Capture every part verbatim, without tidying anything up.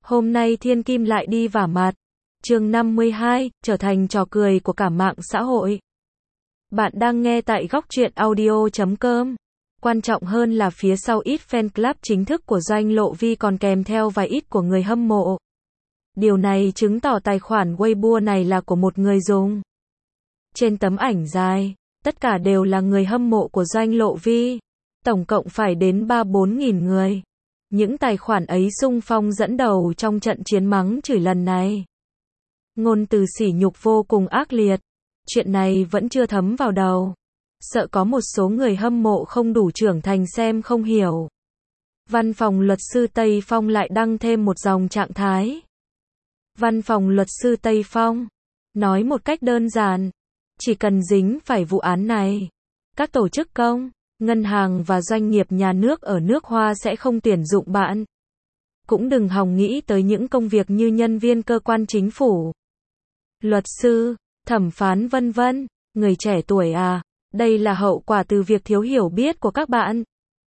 Hôm nay Thiên Kim lại đi vả mặt. Chương năm mươi hai, trở thành trò cười của cả mạng xã hội. Bạn đang nghe tại góc truyện audio chấm com. Quan trọng hơn là phía sau ít fan club chính thức của Doanh Lộ Vi còn kèm theo vài ít của người hâm mộ. Điều này chứng tỏ tài khoản Weibo này là của một người dùng. Trên tấm ảnh dài, tất cả đều là người hâm mộ của Doanh Lộ Vi. Tổng cộng phải đến ba bốn nghìn người. Những tài khoản ấy xung phong dẫn đầu trong trận chiến mắng chửi lần này. Ngôn từ sỉ nhục vô cùng ác liệt. Chuyện này vẫn chưa thấm vào đầu. Sợ có một số người hâm mộ không đủ trưởng thành xem không hiểu. Văn phòng luật sư Tây Phong lại đăng thêm một dòng trạng thái. Văn phòng luật sư Tây Phong nói một cách đơn giản, chỉ cần dính phải vụ án này, các tổ chức công, ngân hàng và doanh nghiệp nhà nước ở nước Hoa sẽ không tuyển dụng bạn. Cũng đừng hòng nghĩ tới những công việc như nhân viên cơ quan chính phủ, luật sư, thẩm phán vân vân. Người trẻ tuổi à, đây là hậu quả từ việc thiếu hiểu biết của các bạn.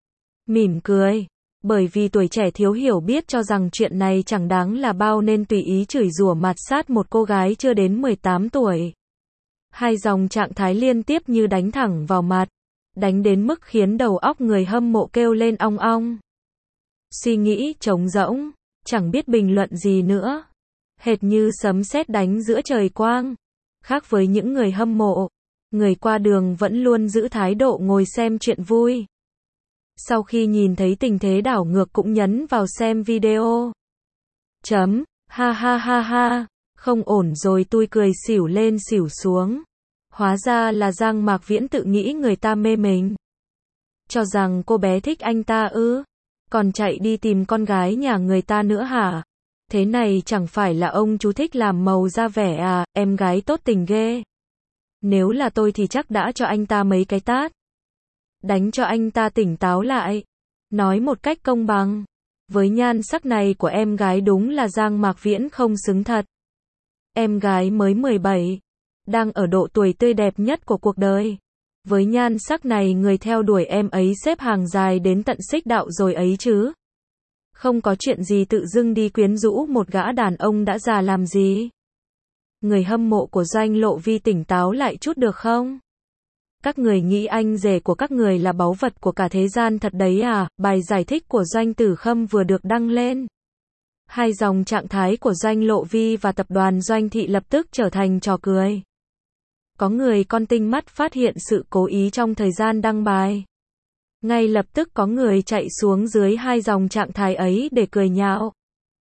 Mỉm cười, bởi vì tuổi trẻ thiếu hiểu biết cho rằng chuyện này chẳng đáng là bao nên tùy ý chửi rủa mạt sát một cô gái chưa đến mười tám tuổi. Hai dòng trạng thái liên tiếp như đánh thẳng vào mặt, đánh đến mức khiến đầu óc người hâm mộ kêu lên ong ong. Suy nghĩ trống rỗng, chẳng biết bình luận gì nữa. Hệt như sấm sét đánh giữa trời quang. Khác với những người hâm mộ, người qua đường vẫn luôn giữ thái độ ngồi xem chuyện vui. Sau khi nhìn thấy tình thế đảo ngược cũng nhấn vào xem video. Chấm, ha ha ha ha, không ổn rồi, tôi cười xỉu lên xỉu xuống. Hóa ra là Giang Mạc Viễn tự nghĩ người ta mê mình. Cho rằng cô bé thích anh ta ư? Còn chạy đi tìm con gái nhà người ta nữa hả? Thế này chẳng phải là ông chú thích làm màu ra vẻ à, em gái tốt tình ghê. Nếu là tôi thì chắc đã cho anh ta mấy cái tát. Đánh cho anh ta tỉnh táo lại. Nói một cách công bằng. Với nhan sắc này của em gái đúng là Giang Mạc Viễn không xứng thật. Em gái mới mười bảy. Đang ở độ tuổi tươi đẹp nhất của cuộc đời. Với nhan sắc này người theo đuổi em ấy xếp hàng dài đến tận xích đạo rồi ấy chứ. Không có chuyện gì tự dưng đi quyến rũ một gã đàn ông đã già làm gì. Người hâm mộ của Doanh Lộ Vi tỉnh táo lại chút được không? Các người nghĩ anh rể của các người là báu vật của cả thế gian thật đấy à? Bài giải thích của Doanh Tử Khâm vừa được đăng lên. Hai dòng trạng thái của Doanh Lộ Vi và tập đoàn Doanh Thị lập tức trở thành trò cười. Có người con tinh mắt phát hiện sự cố ý trong thời gian đăng bài. Ngay lập tức có người chạy xuống dưới hai dòng trạng thái ấy để cười nhạo.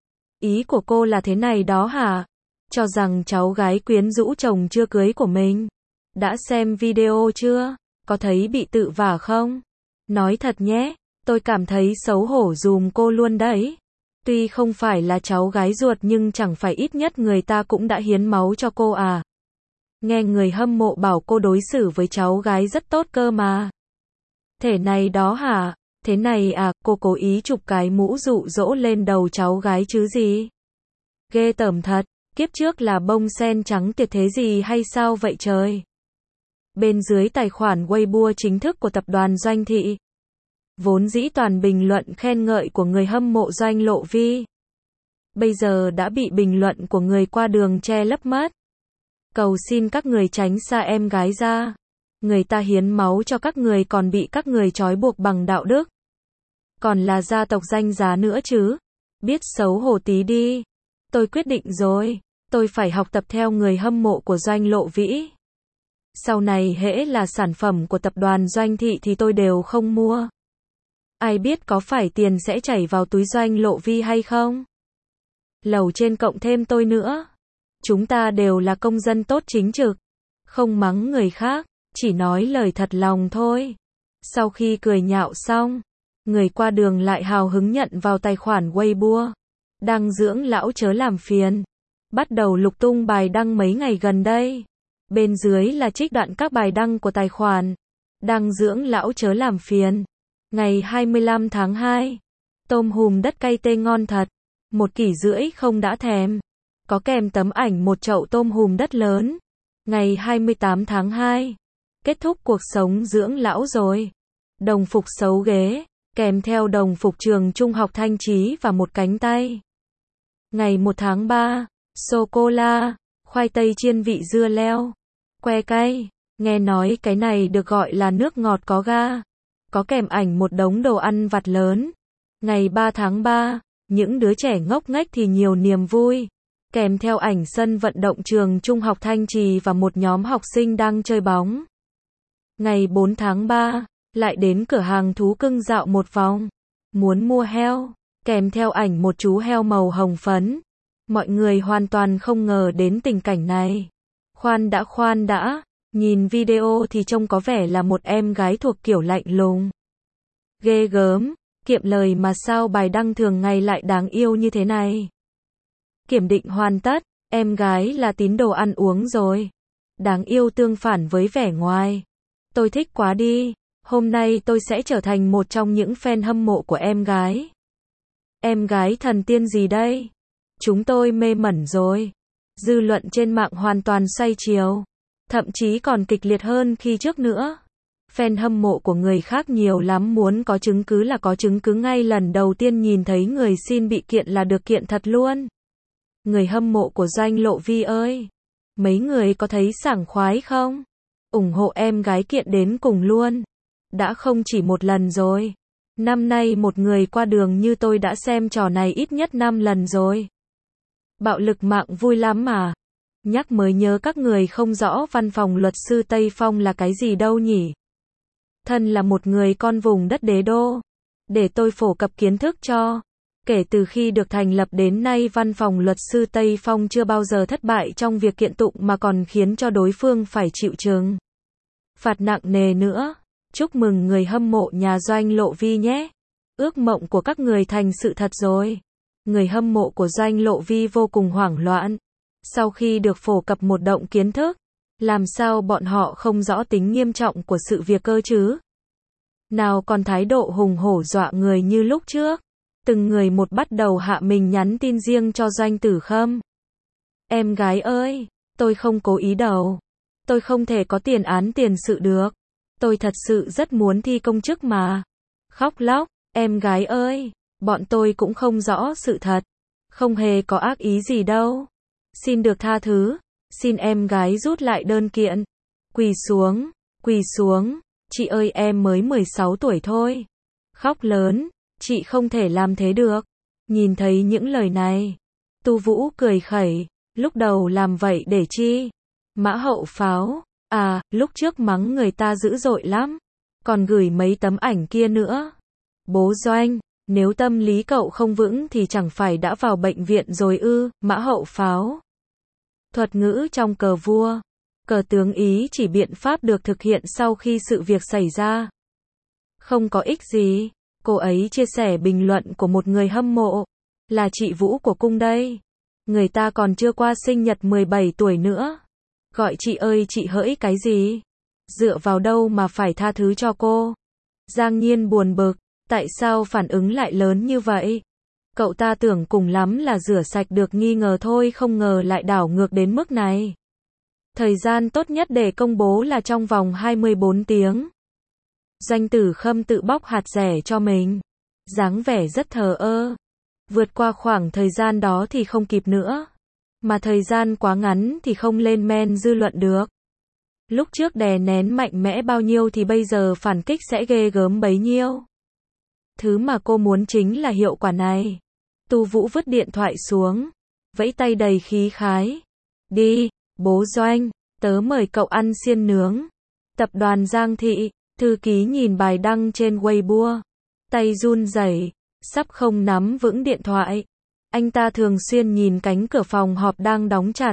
Ý của cô là thế này đó hả? Cho rằng cháu gái quyến rũ chồng chưa cưới của mình. Đã xem video chưa? Có thấy bị tự vả không? Nói thật nhé, tôi cảm thấy xấu hổ dùm cô luôn đấy. Tuy không phải là cháu gái ruột nhưng chẳng phải ít nhất người ta cũng đã hiến máu cho cô à. Nghe người hâm mộ bảo cô đối xử với cháu gái rất tốt cơ mà. Thế này đó hả? Thế này à, cô cố ý chụp cái mũ dụ dỗ lên đầu cháu gái chứ gì? Ghê tởm thật, kiếp trước là bông sen trắng tiệt thế gì hay sao vậy trời? Bên dưới tài khoản Weibo chính thức của tập đoàn Doanh Thị, vốn dĩ toàn bình luận khen ngợi của người hâm mộ Doanh Lộ Vi, bây giờ đã bị bình luận của người qua đường che lấp mất. Cầu xin các người tránh xa em gái ra. Người ta hiến máu cho các người còn bị các người trói buộc bằng đạo đức. Còn là gia tộc danh giá nữa chứ. Biết xấu hổ tí đi. Tôi quyết định rồi. Tôi phải học tập theo người hâm mộ của Doanh Lộ Vĩ. Sau này hễ là sản phẩm của tập đoàn Doanh Thị thì tôi đều không mua. Ai biết có phải tiền sẽ chảy vào túi Doanh Lộ Vi hay không? Lầu trên cộng thêm tôi nữa. Chúng ta đều là công dân tốt chính trực. Không mắng người khác. Chỉ nói lời thật lòng thôi. Sau khi cười nhạo xong, người qua đường lại hào hứng nhận vào tài khoản Weibo. Đang dưỡng lão chớ làm phiền. Bắt đầu lục tung bài đăng mấy ngày gần đây. Bên dưới là trích đoạn các bài đăng của tài khoản. Đang dưỡng lão chớ làm phiền. Ngày hai mươi lăm tháng hai. Tôm hùm đất cay tê ngon thật. Một kỷ rưỡi không đã thèm. Có kèm tấm ảnh một chậu tôm hùm đất lớn. Ngày hai mươi tám tháng hai. Kết thúc cuộc sống dưỡng lão rồi. Đồng phục xấu ghế, kèm theo đồng phục trường trung học Thanh Chí và một cánh tay. Ngày một tháng ba, sô-cô-la, khoai tây chiên vị dưa leo, que cay. Nghe nói cái này được gọi là nước ngọt có ga. Có kèm ảnh một đống đồ ăn vặt lớn. Ngày ba tháng ba, những đứa trẻ ngốc nghếch thì nhiều niềm vui. Kèm theo ảnh sân vận động trường Trung học Thanh Trì và một nhóm học sinh đang chơi bóng. Ngày bốn tháng ba, lại đến cửa hàng thú cưng dạo một vòng. Muốn mua heo, kèm theo ảnh một chú heo màu hồng phấn. Mọi người hoàn toàn không ngờ đến tình cảnh này. Khoan đã khoan đã, nhìn video thì trông có vẻ là một em gái thuộc kiểu lạnh lùng. Ghê gớm, kiệm lời mà sao bài đăng thường ngày lại đáng yêu như thế này. Kiểm định hoàn tất, em gái là tín đồ ăn uống rồi. Đáng yêu tương phản với vẻ ngoài. Tôi thích quá đi, hôm nay tôi sẽ trở thành một trong những fan hâm mộ của em gái. Em gái thần tiên gì đây? Chúng tôi mê mẩn rồi. Dư luận trên mạng hoàn toàn xoay chiều. Thậm chí còn kịch liệt hơn khi trước nữa. Fan hâm mộ của người khác nhiều lắm, muốn có chứng cứ là có chứng cứ ngay lần đầu tiên nhìn thấy người xin bị kiện là được kiện thật luôn. Người hâm mộ của Doanh Lộ Vi ơi! Mấy người có thấy sảng khoái không? ủng hộ em gái kiện đến cùng luôn. Đã không chỉ một lần rồi. Năm nay một người qua đường như tôi đã xem trò này ít nhất năm lần rồi. Bạo lực mạng vui lắm mà. Nhắc mới nhớ các người không rõ văn phòng luật sư Tây Phong là cái gì đâu nhỉ? Thân là một người con vùng đất đế đô. Để tôi phổ cập kiến thức cho. Kể từ khi được thành lập đến nay, văn phòng luật sư Tây Phong chưa bao giờ thất bại trong việc kiện tụng mà còn khiến cho đối phương phải chịu trừng phạt nặng nề nữa. Chúc mừng người hâm mộ nhà Doanh Lộ Vi nhé. Ước mộng của các người thành sự thật rồi. Người hâm mộ của Doanh Lộ Vi vô cùng hoảng loạn. Sau khi được phổ cập một động kiến thức, làm sao bọn họ không rõ tính nghiêm trọng của sự việc cơ chứ? Nào còn thái độ hùng hổ dọa người như lúc trước. Từng người một bắt đầu hạ mình nhắn tin riêng cho Doanh Tử Khâm. Em gái ơi, tôi không cố ý đâu. Tôi không thể có tiền án tiền sự được. Tôi thật sự rất muốn thi công chức mà. Khóc lóc, em gái ơi, bọn tôi cũng không rõ sự thật. Không hề có ác ý gì đâu. Xin được tha thứ. Xin em gái rút lại đơn kiện. Quỳ xuống, quỳ xuống. Chị ơi, em mới mười sáu tuổi thôi. Khóc lớn. Chị không thể làm thế được. Nhìn thấy những lời này, Tu Vũ cười khẩy. Lúc đầu làm vậy để chi? Mã hậu pháo. À, lúc trước mắng người ta dữ dội lắm. Còn gửi mấy tấm ảnh kia nữa. Bố Doanh, nếu tâm lý cậu không vững thì chẳng phải đã vào bệnh viện rồi ư? Mã hậu pháo. Thuật ngữ trong cờ vua. Cờ tướng Ý chỉ biện pháp được thực hiện sau khi sự việc xảy ra. Không có ích gì. Cô ấy chia sẻ bình luận của một người hâm mộ. Là chị Vũ của cung đây. Người ta còn chưa qua sinh nhật mười bảy tuổi nữa. Gọi chị ơi chị hỡi cái gì? Dựa vào đâu mà phải tha thứ cho cô? Giang Nhiên buồn bực. Tại sao phản ứng lại lớn như vậy? Cậu ta tưởng cùng lắm là rửa sạch được nghi ngờ thôi, không ngờ lại đảo ngược đến mức này. Thời gian tốt nhất để công bố là trong vòng hai mươi bốn tiếng. Doanh Tử Khâm tự bóc hạt rẻ cho mình. Dáng vẻ rất thờ ơ. Vượt qua khoảng thời gian đó thì không kịp nữa. Mà thời gian quá ngắn thì không lên men dư luận được. Lúc trước đè nén mạnh mẽ bao nhiêu thì bây giờ phản kích sẽ ghê gớm bấy nhiêu. Thứ mà cô muốn chính là hiệu quả này. Tu Vũ vứt điện thoại xuống. Vẫy tay đầy khí khái. Đi, bố Doanh, tớ mời cậu ăn xiên nướng. Tập đoàn Giang Thị. Thư ký nhìn bài đăng trên Weibo. Tay run rẩy, sắp không nắm vững điện thoại. Anh ta thường xuyên nhìn cánh cửa phòng họp đang đóng chặt.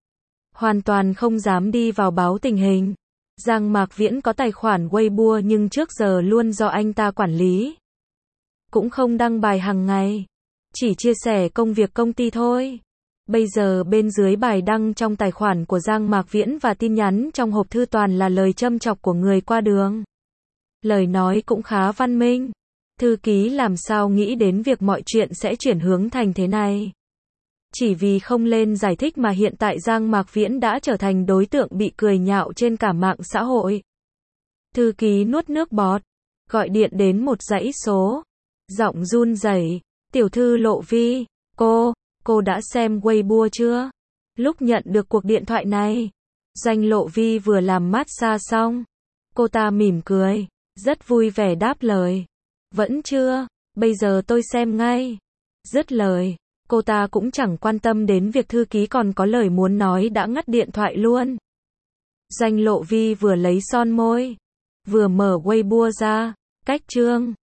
Hoàn toàn không dám đi vào báo tình hình. Giang Mạc Viễn có tài khoản Weibo nhưng trước giờ luôn do anh ta quản lý. Cũng không đăng bài hàng ngày. Chỉ chia sẻ công việc công ty thôi. Bây giờ bên dưới bài đăng trong tài khoản của Giang Mạc Viễn và tin nhắn trong hộp thư toàn là lời châm chọc của người qua đường. Lời nói cũng khá văn minh. Thư ký làm sao nghĩ đến việc mọi chuyện sẽ chuyển hướng thành thế này. Chỉ vì không lên giải thích mà hiện tại Giang Mạc Viễn đã trở thành đối tượng bị cười nhạo trên cả mạng xã hội. Thư ký nuốt nước bọt. Gọi điện đến một dãy số. Giọng run rẩy. Tiểu thư Lộ Vi. Cô, cô đã xem Weibo chưa? Lúc nhận được cuộc điện thoại này, Doanh Lộ Vi vừa làm massage xong. Cô ta mỉm cười, rất vui vẻ đáp lời. Vẫn chưa, bây giờ tôi xem ngay. Dứt lời, cô ta cũng chẳng quan tâm đến việc thư ký còn có lời muốn nói đã ngắt điện thoại luôn. Doanh Lộ Vi vừa lấy son môi, vừa mở Weibo ra, cách chương